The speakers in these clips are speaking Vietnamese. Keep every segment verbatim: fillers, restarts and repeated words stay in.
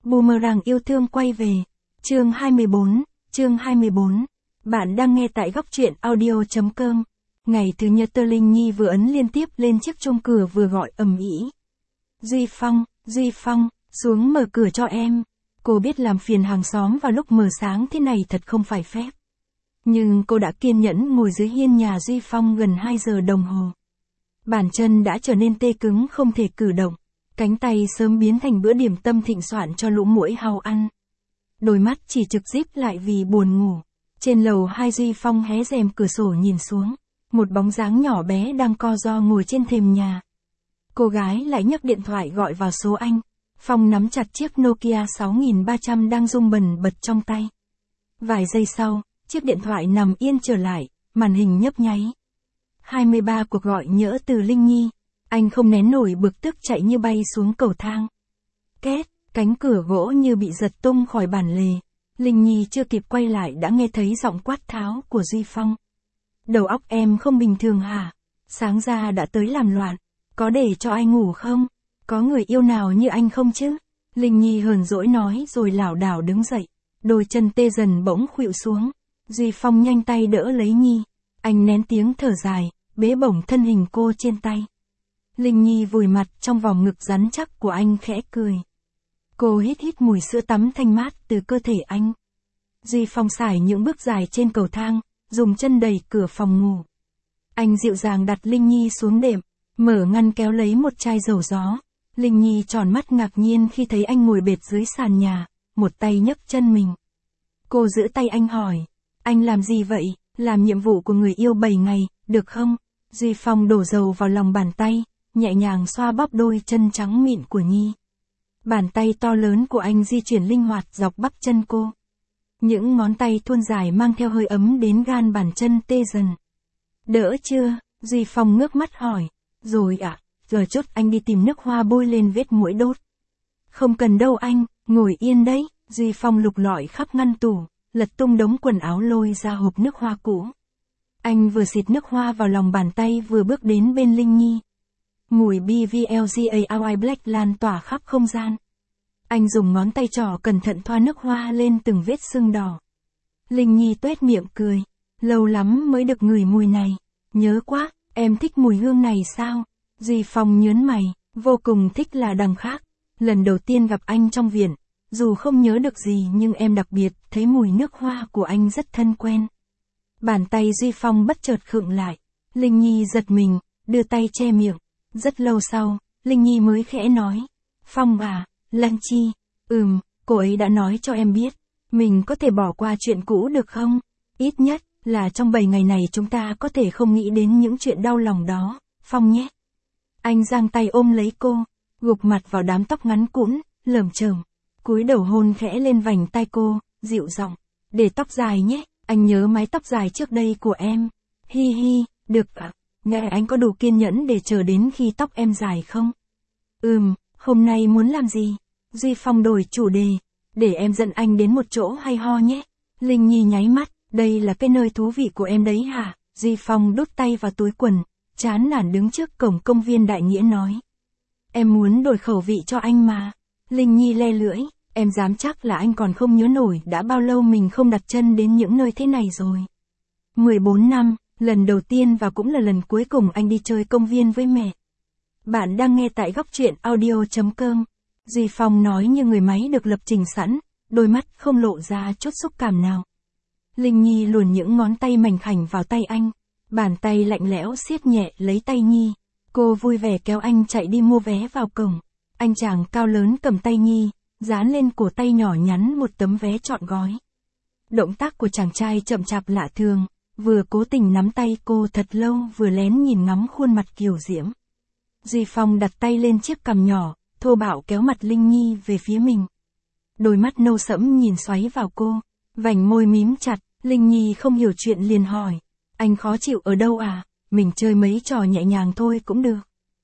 Boomerang yêu thương quay về. Chương hai mươi bốn, chương hai mươi bốn. Bạn đang nghe tại góc truyện audio.com. Ngày thứ nhật tơ Linh Nhi vừa ấn liên tiếp lên chiếc chuông cửa vừa gọi ầm ĩ. Duy Phong, Duy Phong, xuống mở cửa cho em. Cô biết làm phiền hàng xóm vào lúc mờ sáng thế này thật không phải phép. Nhưng cô đã kiên nhẫn ngồi dưới hiên nhà Duy Phong gần hai giờ đồng hồ. Bàn chân đã trở nên tê cứng không thể cử động. Cánh tay sớm biến thành bữa điểm tâm thịnh soạn cho lũ muỗi hao ăn. Đôi mắt chỉ trực díp lại vì buồn ngủ. Trên lầu hai Duy Phong hé rèm cửa sổ nhìn xuống. Một bóng dáng nhỏ bé đang co ro ngồi trên thềm nhà. Cô gái lại nhấc điện thoại gọi vào số anh. Phong nắm chặt chiếc Nokia sáu nghìn ba trăm đang rung bần bật trong tay. Vài giây sau, chiếc điện thoại nằm yên trở lại, màn hình nhấp nháy. hai mươi ba cuộc gọi nhỡ từ Linh Nhi. Anh không nén nổi bực tức chạy như bay xuống cầu thang. Két, cánh cửa gỗ như bị giật tung khỏi bản lề. Linh Nhi chưa kịp quay lại đã nghe thấy giọng quát tháo của Duy Phong. Đầu óc em không bình thường hả? Sáng ra đã tới làm loạn. Có để cho anh ngủ không? Có người yêu nào như anh không chứ? Linh Nhi hờn dỗi nói rồi lảo đảo đứng dậy. Đôi chân tê dần bỗng khuỵu xuống. Duy Phong nhanh tay đỡ lấy Nhi. Anh nén tiếng thở dài, bế bổng thân hình cô trên tay. Linh Nhi vùi mặt trong vòng ngực rắn chắc của anh khẽ cười. Cô hít hít mùi sữa tắm thanh mát từ cơ thể anh. Duy Phong sải những bước dài trên cầu thang, dùng chân đẩy cửa phòng ngủ. Anh dịu dàng đặt Linh Nhi xuống đệm, mở ngăn kéo lấy một chai dầu gió. Linh Nhi tròn mắt ngạc nhiên khi thấy anh ngồi bệt dưới sàn nhà, một tay nhấc chân mình. Cô giữ tay anh hỏi, anh làm gì vậy? Làm nhiệm vụ của người yêu bảy ngày, được không? Duy Phong đổ dầu vào lòng bàn tay, nhẹ nhàng xoa bóp đôi chân trắng mịn của Nhi. Bàn tay to lớn của anh di chuyển linh hoạt dọc bắp chân cô. Những ngón tay thuôn dài mang theo hơi ấm đến gan bàn chân tê dần. Đỡ chưa? Duy Phong ngước mắt hỏi. Rồi ạ, à, giờ chốt anh đi tìm nước hoa bôi lên vết muỗi đốt. Không cần đâu anh, ngồi yên đấy. Duy Phong lục lọi khắp ngăn tủ, lật tung đống quần áo lôi ra hộp nước hoa cũ. Anh vừa xịt nước hoa vào lòng bàn tay vừa bước đến bên Linh Nhi. Mùi bê vê lờ giê a rờ i Black lan tỏa khắp không gian. Anh dùng ngón tay trỏ cẩn thận thoa nước hoa lên từng vết sưng đỏ. Linh Nhi tuét miệng cười. Lâu lắm mới được ngửi mùi này. Nhớ quá, em thích mùi hương này sao? Duy Phong nhớn mày, vô cùng thích là đằng khác. Lần đầu tiên gặp anh trong viện, dù không nhớ được gì nhưng em đặc biệt thấy mùi nước hoa của anh rất thân quen. Bàn tay Duy Phong bất chợt khựng lại. Linh Nhi giật mình, đưa tay che miệng. Rất lâu sau, Linh Nhi mới khẽ nói. Phong à, Lan Chi, ừm, cô ấy đã nói cho em biết. Mình có thể bỏ qua chuyện cũ được không? Ít nhất là trong bảy ngày này chúng ta có thể không nghĩ đến những chuyện đau lòng đó, Phong nhé. Anh giang tay ôm lấy cô, gục mặt vào đám tóc ngắn cũn, lởm chởm, cúi đầu hôn khẽ lên vành tai cô, dịu giọng. Để tóc dài nhé, anh nhớ mái tóc dài trước đây của em. Hi hi, được ạ. Nghe anh có đủ kiên nhẫn để chờ đến khi tóc em dài không? Ừm, hôm nay muốn làm gì? Duy Phong đổi chủ đề. Để em dẫn anh đến một chỗ hay ho nhé. Linh Nhi nháy mắt, đây là cái nơi thú vị của em đấy hả? Duy Phong đút tay vào túi quần, chán nản đứng trước cổng công viên Đại Nghĩa nói. Em muốn đổi khẩu vị cho anh mà. Linh Nhi le lưỡi, em dám chắc là anh còn không nhớ nổi đã bao lâu mình không đặt chân đến những nơi thế này rồi. mười bốn năm. Lần đầu tiên và cũng là lần cuối cùng anh đi chơi công viên với mẹ. Bạn đang nghe tại góc truyện audio.com. Duy Phong nói như người máy được lập trình sẵn, đôi mắt không lộ ra chút xúc cảm nào. Linh Nhi luồn những ngón tay mảnh khảnh vào tay anh. Bàn tay lạnh lẽo siết nhẹ lấy tay Nhi. Cô vui vẻ kéo anh chạy đi mua vé vào cổng. Anh chàng cao lớn cầm tay Nhi, dán lên cổ tay nhỏ nhắn một tấm vé trọn gói. Động tác của chàng trai chậm chạp lạ thường. Vừa cố tình nắm tay cô thật lâu vừa lén nhìn ngắm khuôn mặt kiều diễm. Duy Phong đặt tay lên chiếc cằm nhỏ, thô bạo kéo mặt Linh Nhi về phía mình. Đôi mắt nâu sẫm nhìn xoáy vào cô, vành môi mím chặt, Linh Nhi không hiểu chuyện liền hỏi. Anh khó chịu ở đâu à? Mình chơi mấy trò nhẹ nhàng thôi cũng được.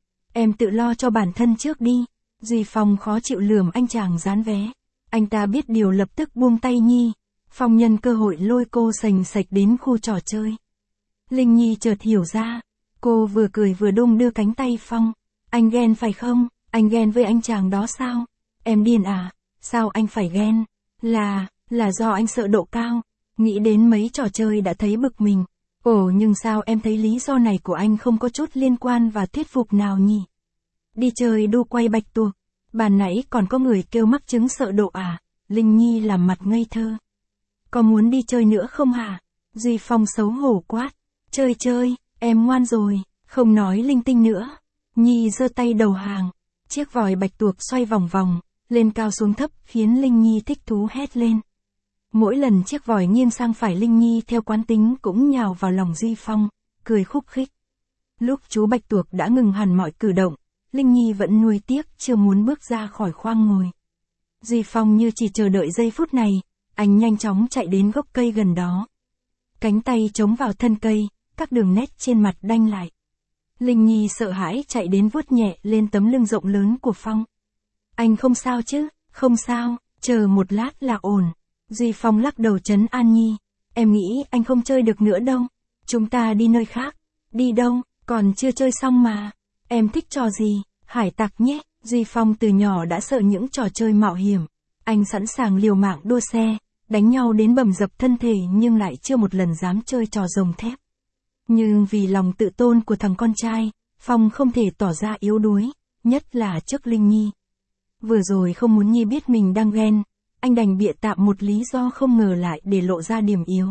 Em tự lo cho bản thân trước đi. Duy Phong khó chịu lườm anh chàng dán vé. Anh ta biết điều lập tức buông tay Nhi. Phong nhân cơ hội lôi cô sành sạch đến khu trò chơi. Linh Nhi chợt hiểu ra. Cô vừa cười vừa đung đưa cánh tay Phong. Anh ghen phải không? Anh ghen với anh chàng đó sao? Em điên à? sao anh phải ghen? Là, là do anh sợ độ cao. Nghĩ đến mấy trò chơi đã thấy bực mình. Ồ nhưng sao em thấy lý do này của anh không có chút liên quan và thuyết phục nào nhỉ? Đi chơi đu quay bạch tuộc. Bà nãy còn có người kêu mắc chứng sợ độ à? Linh Nhi làm mặt ngây thơ. Có muốn đi chơi nữa không hả? Duy Phong xấu hổ quát. Chơi chơi, em ngoan rồi, không nói linh tinh nữa. Nhi giơ tay đầu hàng. Chiếc vòi bạch tuộc xoay vòng vòng, lên cao xuống thấp khiến Linh Nhi thích thú hét lên. Mỗi lần chiếc vòi nghiêng sang phải Linh Nhi theo quán tính cũng nhào vào lòng Duy Phong, cười khúc khích. Lúc chú bạch tuộc đã ngừng hẳn mọi cử động, Linh Nhi vẫn nuối tiếc chưa muốn bước ra khỏi khoang ngồi. Duy Phong như chỉ chờ đợi giây phút này, anh nhanh chóng chạy đến gốc cây gần đó. Cánh tay chống vào thân cây, các đường nét trên mặt đanh lại. Linh Nhi sợ hãi chạy đến vuốt nhẹ lên tấm lưng rộng lớn của Phong. Anh không sao chứ? Không sao, chờ một lát là ổn. Duy Phong lắc đầu trấn an Nhi. Em nghĩ anh không chơi được nữa đâu. Chúng ta đi nơi khác. Đi đâu? Còn chưa chơi xong mà. Em thích trò gì? Hải tặc nhé. Duy Phong từ nhỏ đã sợ những trò chơi mạo hiểm. Anh sẵn sàng liều mạng đua xe, đánh nhau đến bầm dập thân thể nhưng lại chưa một lần dám chơi trò rồng thép. Nhưng vì lòng tự tôn của thằng con trai, Phong không thể tỏ ra yếu đuối, nhất là trước Linh Nhi. Vừa rồi không muốn Nhi biết mình đang ghen, anh đành bịa tạm một lý do không ngờ lại để lộ ra điểm yếu.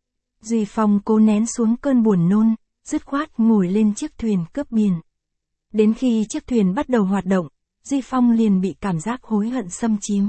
Duy Phong cố nén xuống cơn buồn nôn, dứt khoát ngồi lên chiếc thuyền cướp biển. Đến khi chiếc thuyền bắt đầu hoạt động, Duy Phong liền bị cảm giác hối hận xâm chiếm.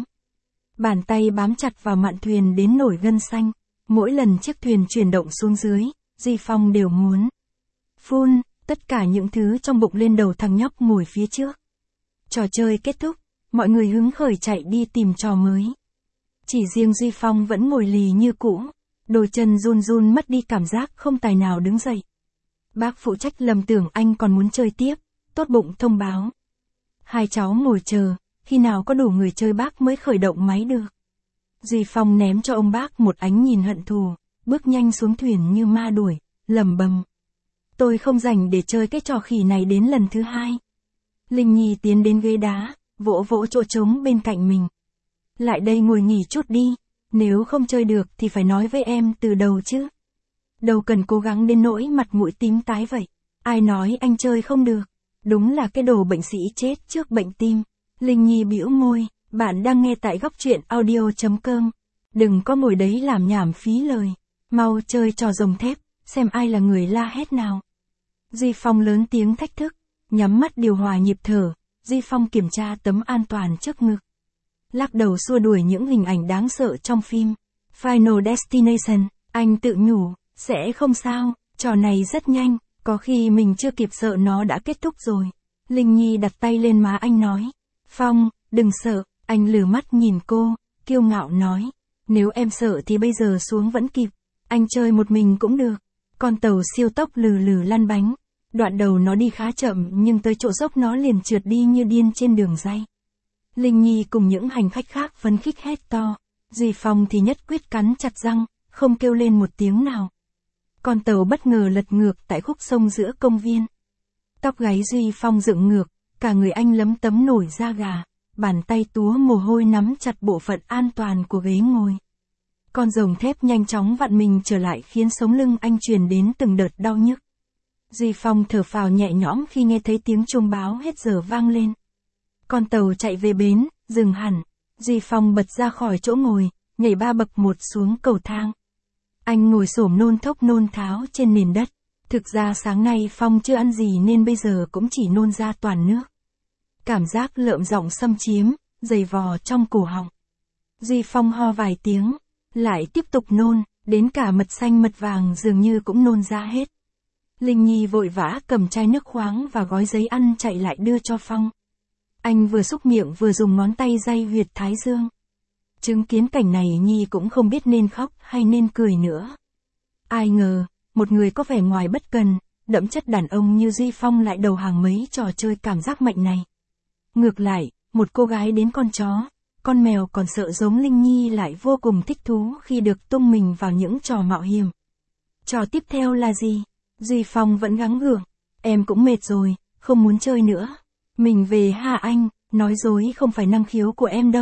Bàn tay bám chặt vào mạn thuyền đến nổi gân xanh, mỗi lần chiếc thuyền chuyển động xuống dưới, Duy Phong đều muốn phun tất cả những thứ trong bụng lên đầu thằng nhóc ngồi phía trước. Trò chơi kết thúc, mọi người hứng khởi chạy đi tìm trò mới. Chỉ riêng Duy Phong vẫn ngồi lì như cũ, đôi chân run run mất đi cảm giác không tài nào đứng dậy. Bác phụ trách lầm tưởng anh còn muốn chơi tiếp, tốt bụng thông báo. Hai cháu ngồi chờ, khi nào có đủ người chơi bác mới khởi động máy được. Duy Phong ném cho ông bác một ánh nhìn hận thù, bước nhanh xuống thuyền như ma đuổi, lẩm bẩm. Tôi không rảnh để chơi cái trò khỉ này đến lần thứ hai. Linh Nhi tiến đến ghế đá, vỗ vỗ chỗ trống bên cạnh mình. Lại đây ngồi nghỉ chút đi, nếu không chơi được thì phải nói với em từ đầu chứ. Đâu cần cố gắng đến nỗi mặt mũi tím tái vậy. Ai nói anh chơi không được, đúng là cái đồ bệnh sĩ chết trước bệnh tim. Linh Nhi bĩu môi, bạn đang nghe tại góc truyện audio chấm com. Đừng có ngồi đấy làm nhảm phí lời, mau chơi trò rồng thép, xem ai là người la hét nào. Duy Phong lớn tiếng thách thức, nhắm mắt điều hòa nhịp thở, Duy Phong kiểm tra tấm an toàn trước ngực. Lắc đầu xua đuổi những hình ảnh đáng sợ trong phim. Final Destination, anh tự nhủ, sẽ không sao, trò này rất nhanh, có khi mình chưa kịp sợ nó đã kết thúc rồi. Linh Nhi đặt tay lên má anh nói. Phong, đừng sợ, anh lử mắt nhìn cô, kiêu ngạo nói. Nếu em sợ thì bây giờ xuống vẫn kịp, anh chơi một mình cũng được. Con tàu siêu tốc lừ lừ lăn bánh. Đoạn đầu nó đi khá chậm nhưng tới chỗ dốc nó liền trượt đi như điên trên đường ray. Linh Nhi cùng những hành khách khác phấn khích hét to. Duy Phong thì nhất quyết cắn chặt răng, không kêu lên một tiếng nào. Con tàu bất ngờ lật ngược tại khúc sông giữa công viên. Tóc gáy Duy Phong dựng ngược, cả người anh lấm tấm nổi da gà, bàn tay túa mồ hôi nắm chặt bộ phận an toàn của ghế ngồi. Con rồng thép nhanh chóng vặn mình trở lại khiến sống lưng anh truyền đến từng đợt đau nhức. Duy Phong thở phào nhẹ nhõm khi nghe thấy tiếng chuông báo hết giờ vang lên. Con tàu chạy về bến, dừng hẳn. Duy Phong bật ra khỏi chỗ ngồi, nhảy ba bậc một xuống cầu thang. Anh ngồi xổm nôn thốc nôn tháo trên nền đất. Thực ra sáng nay Phong chưa ăn gì nên bây giờ cũng chỉ nôn ra toàn nước. Cảm giác lợm giọng xâm chiếm, dày vò trong cổ họng. Duy Phong ho vài tiếng, lại tiếp tục nôn, đến cả mật xanh mật vàng dường như cũng nôn ra hết. Linh Nhi vội vã cầm chai nước khoáng và gói giấy ăn chạy lại đưa cho Phong. Anh vừa xúc miệng vừa dùng ngón tay day huyệt thái dương. Chứng kiến cảnh này Nhi cũng không biết nên khóc hay nên cười nữa. Ai ngờ, một người có vẻ ngoài bất cần, đẫm chất đàn ông như Duy Phong lại đầu hàng mấy trò chơi cảm giác mạnh này. Ngược lại, một cô gái đến con chó, con mèo còn sợ giống Linh Nhi lại vô cùng thích thú khi được tung mình vào những trò mạo hiểm. Trò tiếp theo là gì? Duy Phong vẫn gắng gượng. Em cũng mệt rồi, không muốn chơi nữa. Mình về ha anh, nói dối không phải năng khiếu của em đâu.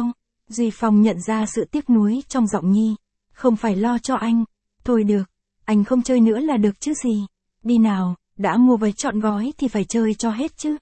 Duy Phong nhận ra sự tiếc nuối trong giọng Nhi. Không phải lo cho anh. Thôi được, anh không chơi nữa là được chứ gì. Đi nào, đã mua vé trọn gói thì phải chơi cho hết chứ.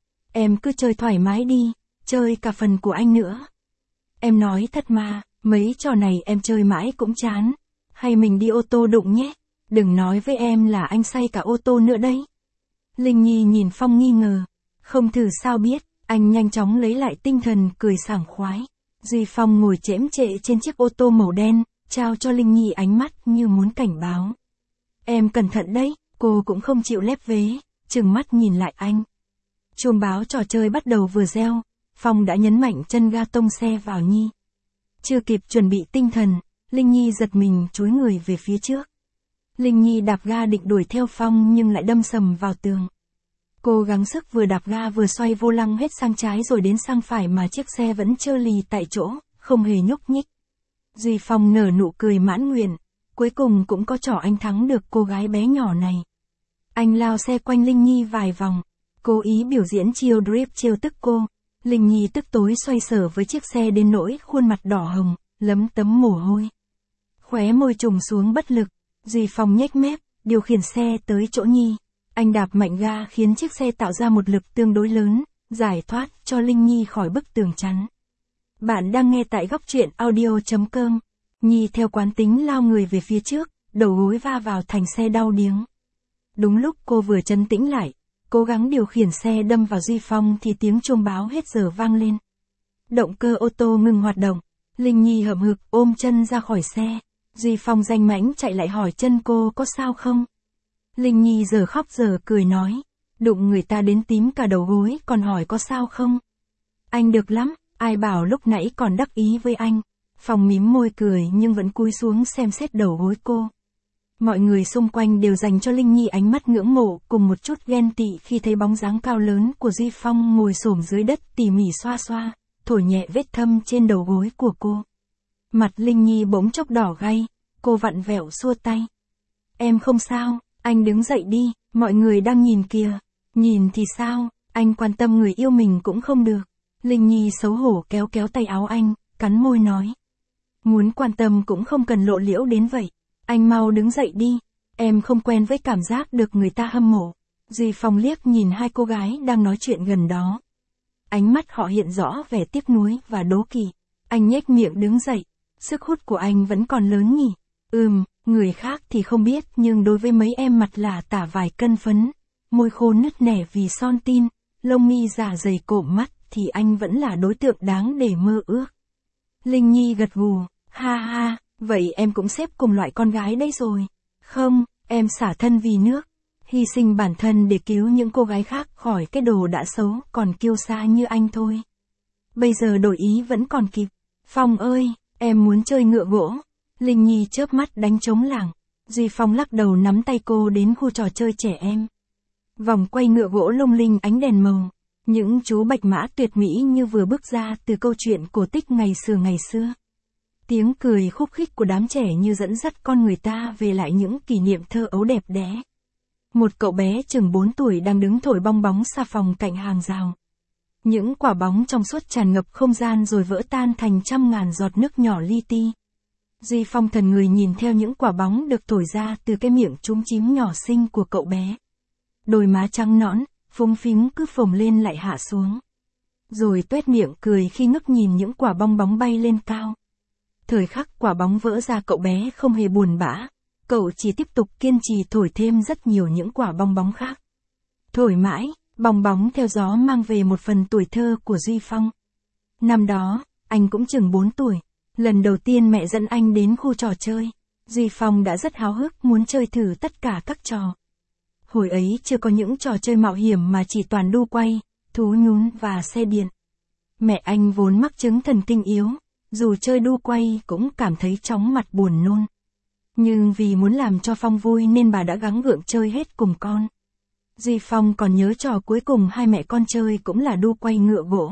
Em cứ chơi thoải mái đi, chơi cả phần của anh nữa. Em nói thật mà, mấy trò này em chơi mãi cũng chán. Hay mình đi ô tô đụng nhé. Đừng nói với em là anh say cả ô tô nữa đấy. Linh Nhi nhìn Phong nghi ngờ. Không thử sao biết, anh nhanh chóng lấy lại tinh thần cười sảng khoái. Duy Phong ngồi chễm chệ trên chiếc ô tô màu đen, trao cho Linh Nhi ánh mắt như muốn cảnh báo. Em cẩn thận đấy, cô cũng không chịu lép vế, trừng mắt nhìn lại anh. Chuông báo trò chơi bắt đầu vừa reo, Phong đã nhấn mạnh chân ga tông xe vào Nhi. Chưa kịp chuẩn bị tinh thần, Linh Nhi giật mình chúi người về phía trước. Linh Nhi đạp ga định đuổi theo Phong nhưng lại đâm sầm vào tường. Cô gắng sức vừa đạp ga vừa xoay vô lăng hết sang trái rồi đến sang phải mà chiếc xe vẫn trơ lì tại chỗ, không hề nhúc nhích. Duy Phong nở nụ cười mãn nguyện, cuối cùng cũng có trò anh thắng được cô gái bé nhỏ này. Anh lao xe quanh Linh Nhi vài vòng, cố ý biểu diễn chiêu drift trêu tức cô. Linh Nhi tức tối xoay sở với chiếc xe đến nỗi khuôn mặt đỏ hồng, lấm tấm mồ hôi. Khóe môi trùng xuống bất lực, Duy Phong nhếch mép, điều khiển xe tới chỗ Nhi. Anh đạp mạnh ga khiến chiếc xe tạo ra một lực tương đối lớn, giải thoát cho Linh Nhi khỏi bức tường chắn. Bạn đang nghe tại góc truyện audio chấm com. Nhi theo quán tính lao người về phía trước, đầu gối va vào thành xe đau điếng. Đúng lúc cô vừa trấn tĩnh lại, cố gắng điều khiển xe đâm vào Duy Phong thì tiếng chuông báo hết giờ vang lên. Động cơ ô tô ngừng hoạt động, Linh Nhi hậm hực ôm chân ra khỏi xe. Duy Phong danh mãnh chạy lại hỏi chân cô có sao không. Linh Nhi giờ khóc giờ cười nói, đụng người ta đến tím cả đầu gối còn hỏi có sao không. Anh được lắm, ai bảo lúc nãy còn đắc ý với anh. Phong mím môi cười nhưng vẫn cúi xuống xem xét đầu gối cô. Mọi người xung quanh đều dành cho Linh Nhi ánh mắt ngưỡng mộ cùng một chút ghen tị khi thấy bóng dáng cao lớn của Duy Phong ngồi xổm dưới đất tỉ mỉ xoa xoa, thổi nhẹ vết thâm trên đầu gối của cô. Mặt Linh Nhi bỗng chốc đỏ gay, cô vặn vẹo xua tay. Em không sao, anh đứng dậy đi, mọi người đang nhìn kìa. Nhìn thì sao, anh quan tâm người yêu mình cũng không được. Linh Nhi xấu hổ kéo kéo tay áo anh, cắn môi nói. Muốn quan tâm cũng không cần lộ liễu đến vậy. Anh mau đứng dậy đi, em không quen với cảm giác được người ta hâm mộ. Duy Phong liếc nhìn hai cô gái đang nói chuyện gần đó. Ánh mắt họ hiện rõ vẻ tiếc nuối và đố kỵ. Anh nhếch miệng đứng dậy, sức hút của anh vẫn còn lớn nhỉ. Ừm, người khác thì không biết nhưng đối với mấy em mặt là tả vài cân phấn, môi khô nứt nẻ vì son tin, lông mi giả dày cộm mắt thì anh vẫn là đối tượng đáng để mơ ước. Linh Nhi gật gù, ha ha, vậy em cũng xếp cùng loại con gái đấy rồi. Không, em xả thân vì nước, hy sinh bản thân để cứu những cô gái khác khỏi cái đồ đã xấu còn kiêu sa như anh thôi. Bây giờ đổi ý vẫn còn kịp. Phong ơi, em muốn chơi ngựa gỗ. Linh Nhi chớp mắt đánh trống lảng. Duy Phong lắc đầu nắm tay cô đến khu trò chơi trẻ em. Vòng quay ngựa gỗ lung linh ánh đèn màu. Những chú bạch mã tuyệt mỹ như vừa bước ra từ câu chuyện cổ tích ngày xưa ngày xưa. Tiếng cười khúc khích của đám trẻ như dẫn dắt con người ta về lại những kỷ niệm thơ ấu đẹp đẽ. Một cậu bé chừng bốn tuổi đang đứng thổi bong bóng xà phòng cạnh hàng rào. Những quả bóng trong suốt tràn ngập không gian rồi vỡ tan thành trăm ngàn giọt nước nhỏ li ti. Duy Phong thần người nhìn theo những quả bóng được thổi ra từ cái miệng chúm chím nhỏ xinh của cậu bé. Đôi má trắng nõn, phúng phính cứ phồng lên lại hạ xuống. Rồi tuét miệng cười khi ngước nhìn những quả bong bóng bay lên cao. Thời khắc quả bóng vỡ ra cậu bé không hề buồn bã. Cậu chỉ tiếp tục kiên trì thổi thêm rất nhiều những quả bong bóng khác. Thổi mãi, bong bóng theo gió mang về một phần tuổi thơ của Duy Phong. Năm đó, anh cũng chừng bốn tuổi. Lần đầu tiên mẹ dẫn anh đến khu trò chơi, Duy Phong đã rất háo hức muốn chơi thử tất cả các trò. Hồi ấy chưa có những trò chơi mạo hiểm mà chỉ toàn đu quay, thú nhún và xe điện. Mẹ anh vốn mắc chứng thần kinh yếu, dù chơi đu quay cũng cảm thấy chóng mặt buồn nôn. Nhưng vì muốn làm cho Phong vui nên bà đã gắng gượng chơi hết cùng con. Duy Phong còn nhớ trò cuối cùng hai mẹ con chơi cũng là đu quay ngựa gỗ.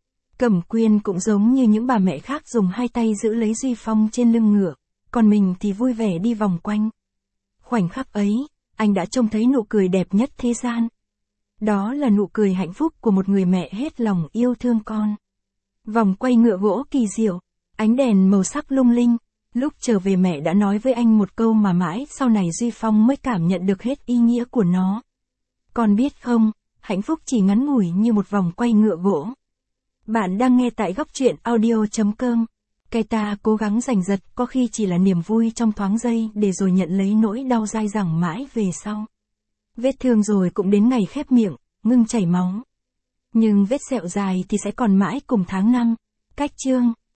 Cẩm Quyên cũng giống như những bà mẹ khác dùng hai tay giữ lấy Duy Phong trên lưng ngựa, còn mình thì vui vẻ đi vòng quanh. Khoảnh khắc ấy, anh đã trông thấy nụ cười đẹp nhất thế gian. Đó là nụ cười hạnh phúc của một người mẹ hết lòng yêu thương con. Vòng quay ngựa gỗ kỳ diệu, Ánh đèn màu sắc lung linh. Lúc trở về mẹ đã nói với anh một câu mà mãi sau này Duy Phong mới cảm nhận được hết ý nghĩa của nó. Con biết không, hạnh phúc chỉ ngắn ngủi như một vòng quay ngựa gỗ. Bạn đang nghe tại góc truyện audio.com. Cái ta cố gắng giành giật có khi chỉ là niềm vui trong thoáng giây để rồi nhận lấy nỗi đau dai dẳng mãi về sau. Vết thương rồi cũng đến ngày khép miệng, ngưng chảy máu. Nhưng vết sẹo dài thì sẽ còn mãi cùng tháng năm. Cách chương.